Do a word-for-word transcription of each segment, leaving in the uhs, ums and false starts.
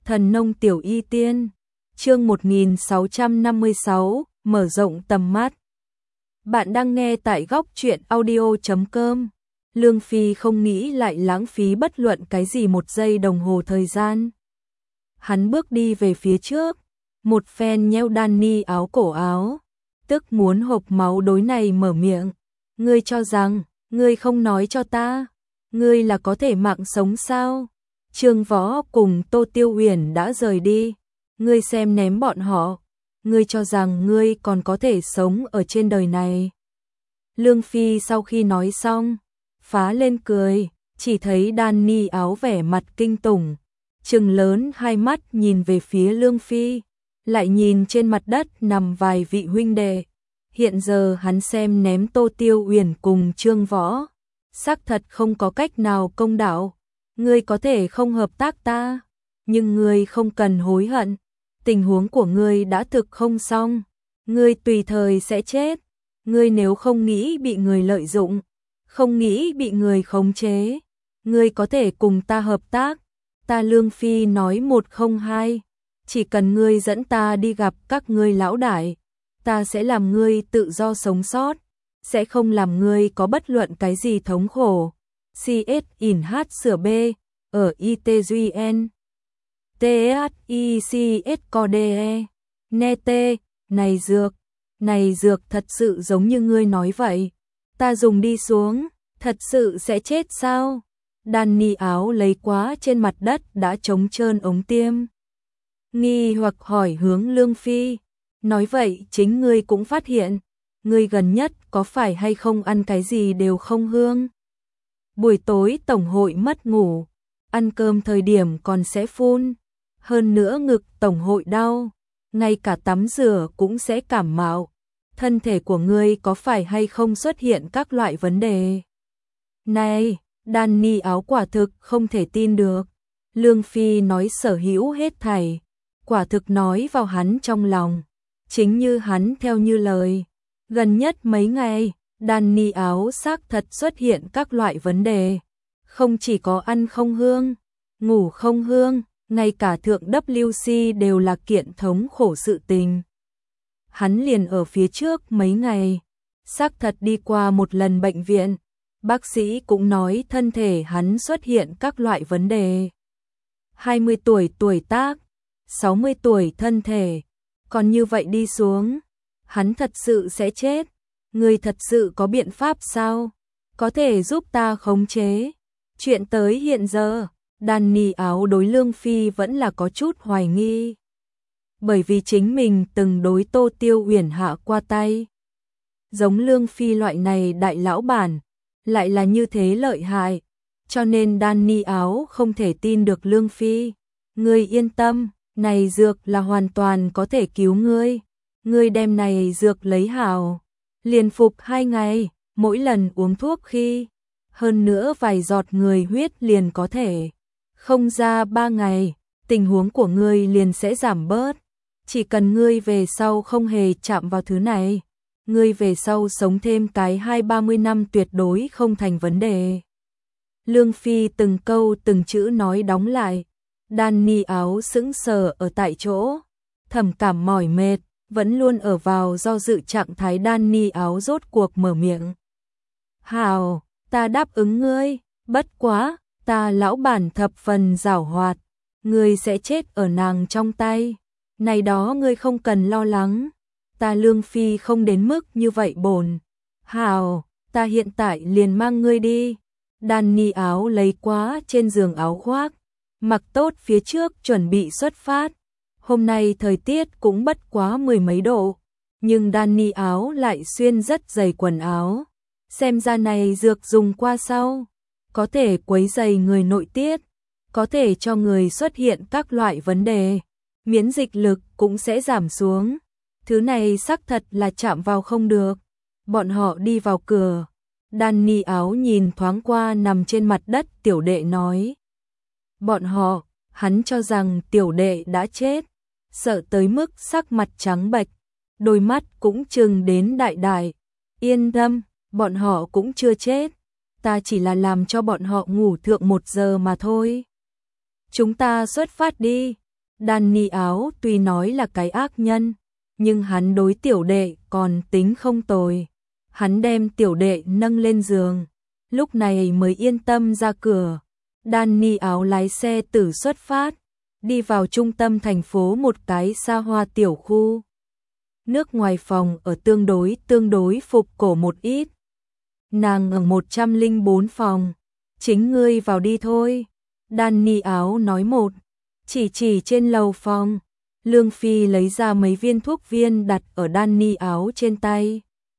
Thần nông tiểu y tiên, chương một nghìn sáu trăm năm mươi sáu, mở rộng tầm mắt. Bạn đang nghe tại góc truyện audio chấm com. Lương Phi không nghĩ lại lãng phí bất luận cái gì một giây đồng hồ thời gian. Hắn bước đi về phía trước, một phen nheo Danny áo cổ áo, tức muốn hộc máu đối này mở miệng. Ngươi cho rằng, ngươi không nói cho ta, ngươi là có thể mạng sống sao? Trương Võ cùng Tô Tiêu Uyển đã rời đi, ngươi xem ném bọn họ, ngươi cho rằng ngươi còn có thể sống ở trên đời này. Lương Phi sau khi nói xong, phá lên cười, chỉ thấy Danny áo vẻ mặt kinh tủng, trừng lớn hai mắt nhìn về phía Lương Phi, lại nhìn trên mặt đất nằm vài vị huynh đệ. Hiện giờ hắn xem ném Tô Tiêu Uyển cùng Trương Võ, xác thật không có cách nào công đạo. Ngươi có thể không hợp tác ta, nhưng ngươi không cần hối hận. Tình huống của ngươi đã thực không xong, ngươi tùy thời sẽ chết. Ngươi nếu không nghĩ bị người lợi dụng, không nghĩ bị người khống chế, ngươi có thể cùng ta hợp tác. Ta Lương Phi nói một không hai, chỉ cần ngươi dẫn ta đi gặp các ngươi lão đại, ta sẽ làm ngươi tự do sống sót, sẽ không làm ngươi có bất luận cái gì thống khổ. xê ét in hát sửa B, ở i tê giê en, tê hát i xê ét co đê e, nê tê, này dược, này dược thật sự giống như ngươi nói vậy, ta dùng đi xuống, thật sự sẽ chết sao? Danny áo lấy quá trên mặt đất đã trống trơn ống tiêm. Nghi hoặc hỏi hướng Lương Phi, nói vậy chính ngươi cũng phát hiện, ngươi gần nhất có phải hay không ăn cái gì đều không hương? Buổi tối tổng hội mất ngủ, ăn cơm thời điểm còn sẽ phun, hơn nữa ngực tổng hội đau, ngay cả tắm rửa cũng sẽ cảm mạo. Thân thể của ngươi có phải hay không xuất hiện các loại vấn đề? Này, Danny áo quả thực không thể tin được. Lương Phi nói sở hữu hết thảy, quả thực nói vào hắn trong lòng. Chính như hắn theo như lời, gần nhất mấy ngày, Danny áo xác thật xuất hiện các loại vấn đề. Không chỉ có ăn không hương, ngủ không hương, ngay cả thượng W C đều là kiện thống khổ sự tình. Hắn liền ở phía trước mấy ngày, xác thật đi qua một lần bệnh viện, bác sĩ cũng nói thân thể hắn xuất hiện các loại vấn đề. hai mươi tuổi tuổi tác, sáu mươi tuổi thân thể, còn như vậy đi xuống, hắn thật sự sẽ chết. Ngươi thật sự có biện pháp sao? Có thể giúp ta khống chế? Chuyện tới hiện giờ, Danny áo đối Lương Phi vẫn là có chút hoài nghi. Bởi vì chính mình từng đối Tô Tiêu Uyển hạ qua tay. Giống Lương Phi loại này đại lão bản, lại là như thế lợi hại. Cho nên Danny áo không thể tin được Lương Phi. Ngươi yên tâm, này dược là hoàn toàn có thể cứu ngươi. Ngươi đem này dược lấy hảo, liền phục hai ngày, mỗi lần uống thuốc khi, hơn nữa vài giọt người huyết liền có thể. Không ra ba ngày, tình huống của ngươi liền sẽ giảm bớt. Chỉ cần ngươi về sau không hề chạm vào thứ này, ngươi về sau sống thêm cái hai ba mươi năm tuyệt đối không thành vấn đề. Lương Phi từng câu từng chữ nói đóng lại. Danny áo sững sờ ở tại chỗ, thầm cảm mỏi mệt, vẫn luôn ở vào do dự trạng thái. Danny áo rốt cuộc mở miệng. Hào, ta đáp ứng ngươi, bất quá, ta lão bản thập phần giảo hoạt, ngươi sẽ chết ở nàng trong tay. Này đó ngươi không cần lo lắng, ta Lương Phi không đến mức như vậy bổn. Hào, ta hiện tại liền mang ngươi đi. Danny áo lấy quá trên giường áo khoác, mặc tốt phía trước chuẩn bị xuất phát. Hôm nay thời tiết cũng bất quá mười mấy độ, nhưng Danny áo lại xuyên rất dày quần áo. Xem ra này dược dùng qua sau, có thể quấy dày người nội tiết, có thể cho người xuất hiện các loại vấn đề. Miễn dịch lực cũng sẽ giảm xuống. Thứ này xác thật là chạm vào không được. Bọn họ đi vào cửa. Danny áo nhìn thoáng qua nằm trên mặt đất tiểu đệ nói. Bọn họ, hắn cho rằng tiểu đệ đã chết. Sợ tới mức sắc mặt trắng bệch, đôi mắt cũng trừng đến đại đại. Yên tâm, bọn họ cũng chưa chết. Ta chỉ là làm cho bọn họ ngủ thượng một giờ mà thôi. Chúng ta xuất phát đi. Danny Áo tuy nói là cái ác nhân, nhưng hắn đối tiểu đệ còn tính không tồi. Hắn đem tiểu đệ nâng lên giường, lúc này mới yên tâm ra cửa. Danny Áo lái xe tử xuất phát, đi vào trung tâm thành phố một cái xa hoa tiểu khu. Nước ngoài phòng ở tương đối tương đối phục cổ một ít. Nàng ở một trăm lẻ bốn phòng, chính ngươi vào đi thôi. Danny Áo nói một, chỉ chỉ trên lầu phòng. Lương Phi lấy ra mấy viên thuốc viên đặt ở Danny Áo trên tay.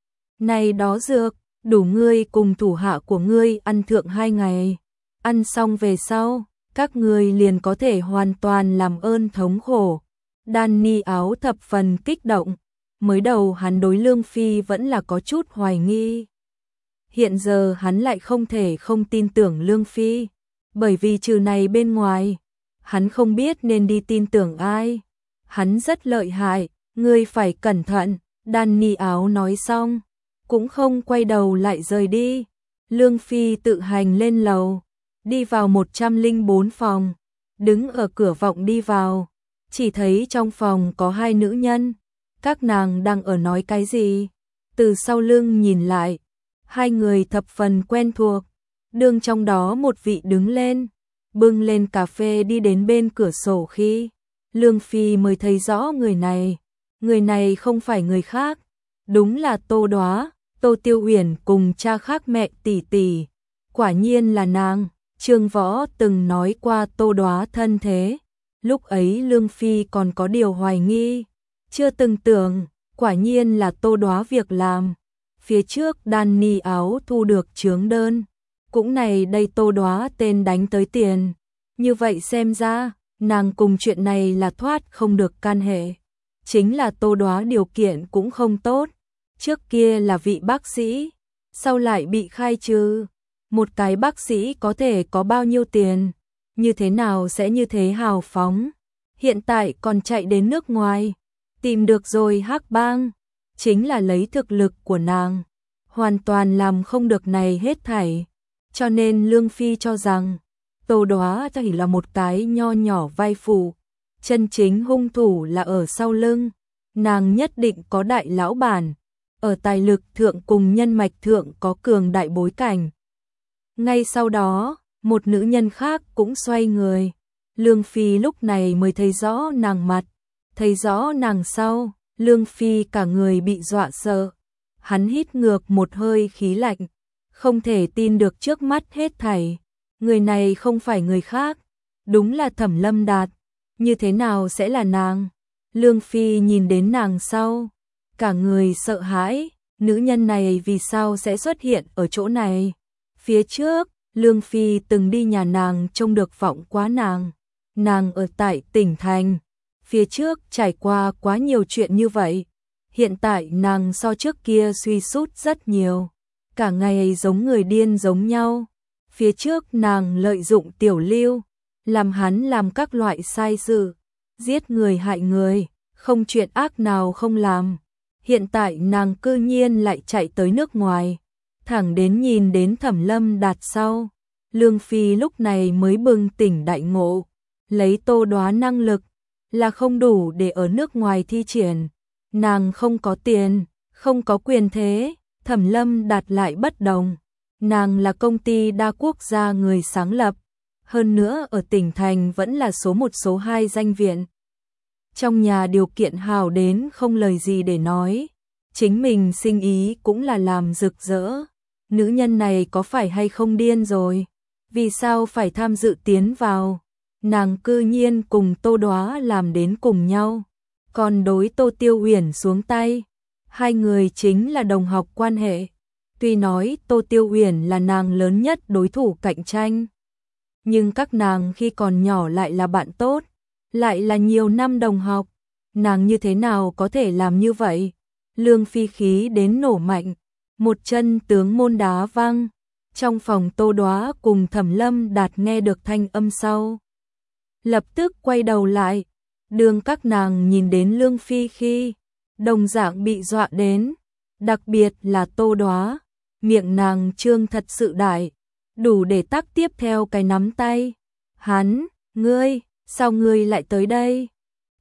Này đó dược, đủ ngươi cùng thủ hạ của ngươi ăn thượng hai ngày. Ăn xong về sau, các ngươi liền có thể hoàn toàn làm ơn thống khổ. Danny Áo thập phần kích động. Mới đầu hắn đối Lương Phi vẫn là có chút hoài nghi. Hiện giờ hắn lại không thể không tin tưởng Lương Phi. Bởi vì trừ này bên ngoài, hắn không biết nên đi tin tưởng ai. Hắn rất lợi hại, ngươi phải cẩn thận. Danny Áo nói xong, cũng không quay đầu lại rời đi. Lương Phi tự hành lên lầu, đi vào một trăm lẻ bốn phòng, đứng ở cửa vọng đi vào, chỉ thấy trong phòng có hai nữ nhân, các nàng đang ở nói cái gì. Từ sau lưng nhìn lại, hai người thập phần quen thuộc, đương trong đó một vị đứng lên, bưng lên cà phê đi đến bên cửa sổ khi Lương Phi mới thấy rõ người này. Người này không phải người khác, đúng là Tô Đóa, Tô Tiêu Uyển cùng cha khác mẹ tỷ tỷ. Quả nhiên là nàng. Trương Võ từng nói qua Tô Đóa thân thế, lúc ấy Lương Phi còn có điều hoài nghi, chưa từng tưởng, quả nhiên là Tô Đóa việc làm. Phía trước Danny Áo thu được chướng đơn, cũng này đây Tô Đóa tên đánh tới tiền, như vậy xem ra, nàng cùng chuyện này là thoát không được can hệ. Chính là Tô Đóa điều kiện cũng không tốt, trước kia là vị bác sĩ, sau lại bị khai trừ. Một cái bác sĩ có thể có bao nhiêu tiền, như thế nào sẽ như thế hào phóng, hiện tại còn chạy đến nước ngoài, tìm được rồi hắc bang, chính là lấy thực lực của nàng, hoàn toàn làm không được này hết thảy, cho nên Lương Phi cho rằng, Tô Đóa chỉ là một cái nho nhỏ vai phụ, chân chính hung thủ là ở sau lưng, nàng nhất định có đại lão bản, ở tài lực thượng cùng nhân mạch thượng có cường đại bối cảnh. Ngay sau đó, một nữ nhân khác cũng xoay người. Lương Phi lúc này mới thấy rõ nàng mặt. Thấy rõ nàng sau, Lương Phi cả người bị dọa sợ. Hắn hít ngược một hơi khí lạnh. Không thể tin được trước mắt hết thảy. Người này không phải người khác. Đúng là Thẩm Lâm Đạt. Như thế nào sẽ là nàng? Lương Phi nhìn đến nàng sau. Cả người sợ hãi. Nữ nhân này vì sao sẽ xuất hiện ở chỗ này? Phía trước, Lương Phi từng đi nhà nàng trông được vọng quá nàng. Nàng ở tại tỉnh thành. Phía trước trải qua quá nhiều chuyện như vậy. Hiện tại nàng so trước kia suy sút rất nhiều. Cả ngày giống người điên giống nhau. Phía trước nàng lợi dụng Tiểu Lưu, làm hắn làm các loại sai sự, giết người hại người, không chuyện ác nào không làm. Hiện tại nàng cư nhiên lại chạy tới nước ngoài. Thẳng đến nhìn đến Thẩm Lâm Đạt sau, Lương Phi lúc này mới bừng tỉnh đại ngộ, lấy Tô Đóa năng lực là không đủ để ở nước ngoài thi triển, nàng không có tiền, không có quyền thế, Thẩm Lâm Đạt lại bất đồng, nàng là công ty đa quốc gia người sáng lập, hơn nữa ở tỉnh thành vẫn là số một số hai danh viện. Trong nhà điều kiện hào đến không lời gì để nói, chính mình sinh ý cũng là làm rực rỡ. Nữ nhân này có phải hay không điên rồi? Vì sao phải tham dự tiến vào? Nàng cư nhiên cùng Tô Đóa làm đến cùng nhau. Còn đối Tô Tiêu Uyển xuống tay. Hai người chính là đồng học quan hệ. Tuy nói Tô Tiêu Uyển là nàng lớn nhất đối thủ cạnh tranh. Nhưng các nàng khi còn nhỏ lại là bạn tốt. Lại là nhiều năm đồng học. Nàng như thế nào có thể làm như vậy? Lương Phi khí đến nổ mạnh. Một chân tướng môn đá văng, trong phòng Tô Đóa cùng Thẩm Lâm Đạt nghe được thanh âm sau. Lập tức quay đầu lại, đường các nàng nhìn đến Lương Phi khi, đồng dạng bị dọa đến, đặc biệt là Tô Đóa, miệng nàng trương thật sự đại, đủ để tác tiếp theo cái nắm tay. Hắn, ngươi, sao ngươi lại tới đây?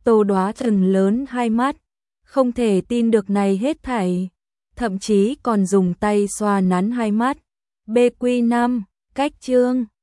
Tô Đoá trừng lớn hai mắt, không thể tin được này hết thảy, thậm chí còn dùng tay xoa nắn hai mắt. bê quy năm, cách chương